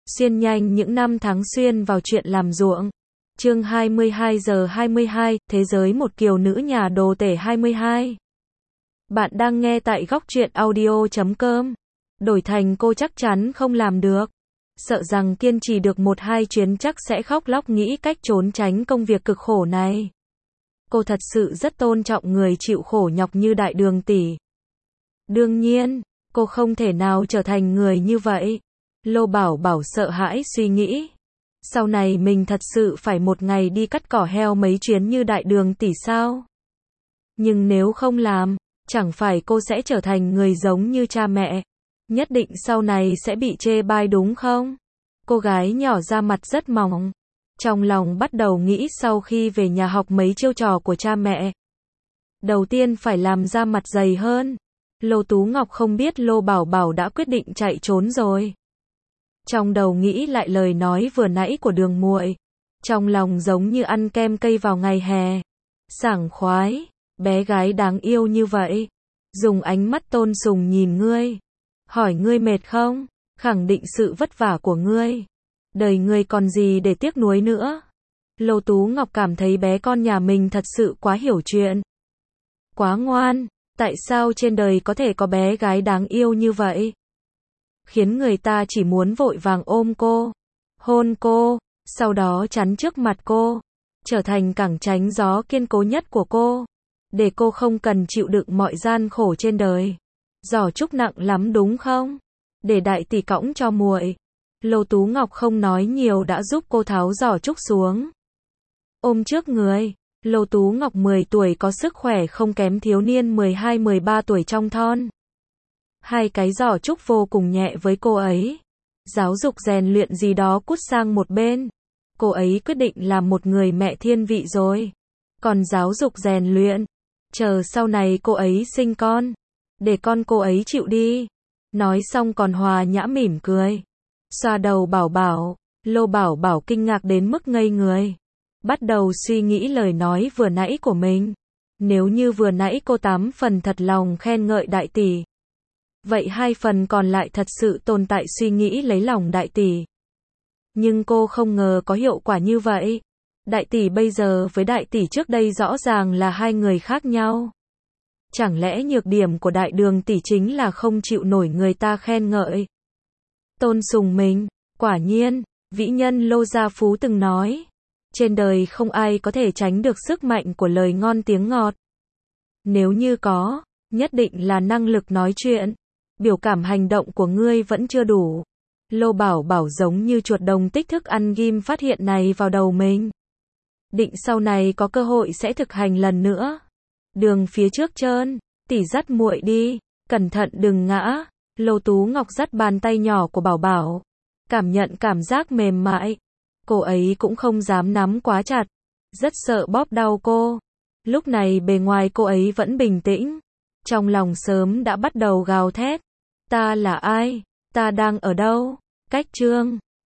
Xuyên nhanh những năm tháng xuyên vào chuyện làm ruộng. Chương 22 giờ 22, Thế giới một kiều nữ nhà đồ tể 22. Bạn đang nghe tại góc truyện audio.com. Đổi thành cô chắc chắn không làm được. Sợ rằng kiên trì được 1-2 chuyến chắc sẽ khóc lóc nghĩ cách trốn tránh công việc cực khổ này. Cô thật sự rất tôn trọng người chịu khổ nhọc như Đại Đường tỷ. Đương nhiên, cô không thể nào trở thành người như vậy. Lô Bảo Bảo sợ hãi suy nghĩ. Sau này mình thật sự phải một ngày đi cắt cỏ heo mấy chuyến như Đại Đường tỷ sao? Nhưng nếu không làm, chẳng phải cô sẽ trở thành người giống như cha mẹ. Nhất định sau này sẽ bị chê bai đúng không? Cô gái nhỏ da mặt rất mỏng. Trong lòng bắt đầu nghĩ sau khi về nhà học mấy chiêu trò của cha mẹ. Đầu tiên phải làm da mặt dày hơn. Lô Tú Ngọc không biết Lô Bảo Bảo đã quyết định chạy trốn rồi. Trong đầu nghĩ lại lời nói vừa nãy của Đường muội, trong lòng giống như ăn kem cây vào ngày hè. Sảng khoái, bé gái đáng yêu như vậy. Dùng ánh mắt tôn sùng nhìn ngươi. Hỏi ngươi mệt không? Khẳng định sự vất vả của ngươi. Đời ngươi còn gì để tiếc nuối nữa. Lô Tú Ngọc cảm thấy bé con nhà mình thật sự quá hiểu chuyện. Quá ngoan, tại sao trên đời có thể có bé gái đáng yêu như vậy? Khiến người ta chỉ muốn vội vàng ôm cô, hôn cô, sau đó chắn trước mặt cô, trở thành cẳng tránh gió kiên cố nhất của cô, để cô không cần chịu đựng mọi gian khổ trên đời. Giỏ trúc nặng lắm đúng không? Để đại tỷ cõng cho muội. Lô Tú Ngọc không nói nhiều đã giúp cô tháo giỏ trúc xuống. Ôm trước người, Lô Tú Ngọc 10 tuổi có sức khỏe không kém thiếu niên 12-13 tuổi trong thon. Hai cái giỏ trúc vô cùng nhẹ với cô ấy. Giáo dục rèn luyện gì đó cút sang một bên. Cô ấy quyết định làm một người mẹ thiên vị rồi. Còn giáo dục rèn luyện, chờ sau này cô ấy sinh con, để con cô ấy chịu đi. Nói xong còn hòa nhã mỉm cười. Xoa đầu Bảo Bảo, Lô Bảo Bảo kinh ngạc đến mức ngây người. Bắt đầu suy nghĩ lời nói vừa nãy của mình. Nếu như vừa nãy cô 8 phần thật lòng khen ngợi đại tỷ, vậy 2 phần còn lại thật sự tồn tại suy nghĩ lấy lòng đại tỷ. Nhưng cô không ngờ có hiệu quả như vậy. Đại tỷ bây giờ với đại tỷ trước đây rõ ràng là hai người khác nhau. Chẳng lẽ nhược điểm của Đại Đường tỷ chính là không chịu nổi người ta khen ngợi, tôn sùng mình? Quả nhiên, vĩ nhân Lô Gia Phú từng nói, trên đời không ai có thể tránh được sức mạnh của lời ngon tiếng ngọt. Nếu như có, nhất định là năng lực nói chuyện. Biểu cảm hành động của ngươi vẫn chưa đủ. Lô Bảo Bảo giống như chuột đồng tích thức ăn ghim phát hiện này vào đầu mình. Định sau này có cơ hội sẽ thực hành lần nữa. Đường phía trước trơn, tỷ dắt muội đi, cẩn thận đừng ngã. Lô Tú Ngọc dắt bàn tay nhỏ của Bảo Bảo, cảm nhận cảm giác mềm mại. Cô ấy cũng không dám nắm quá chặt, rất sợ bóp đau cô. Lúc này bề ngoài cô ấy vẫn bình tĩnh, trong lòng sớm đã bắt đầu gào thét. Ta là ai? Ta đang ở đâu? Cách chương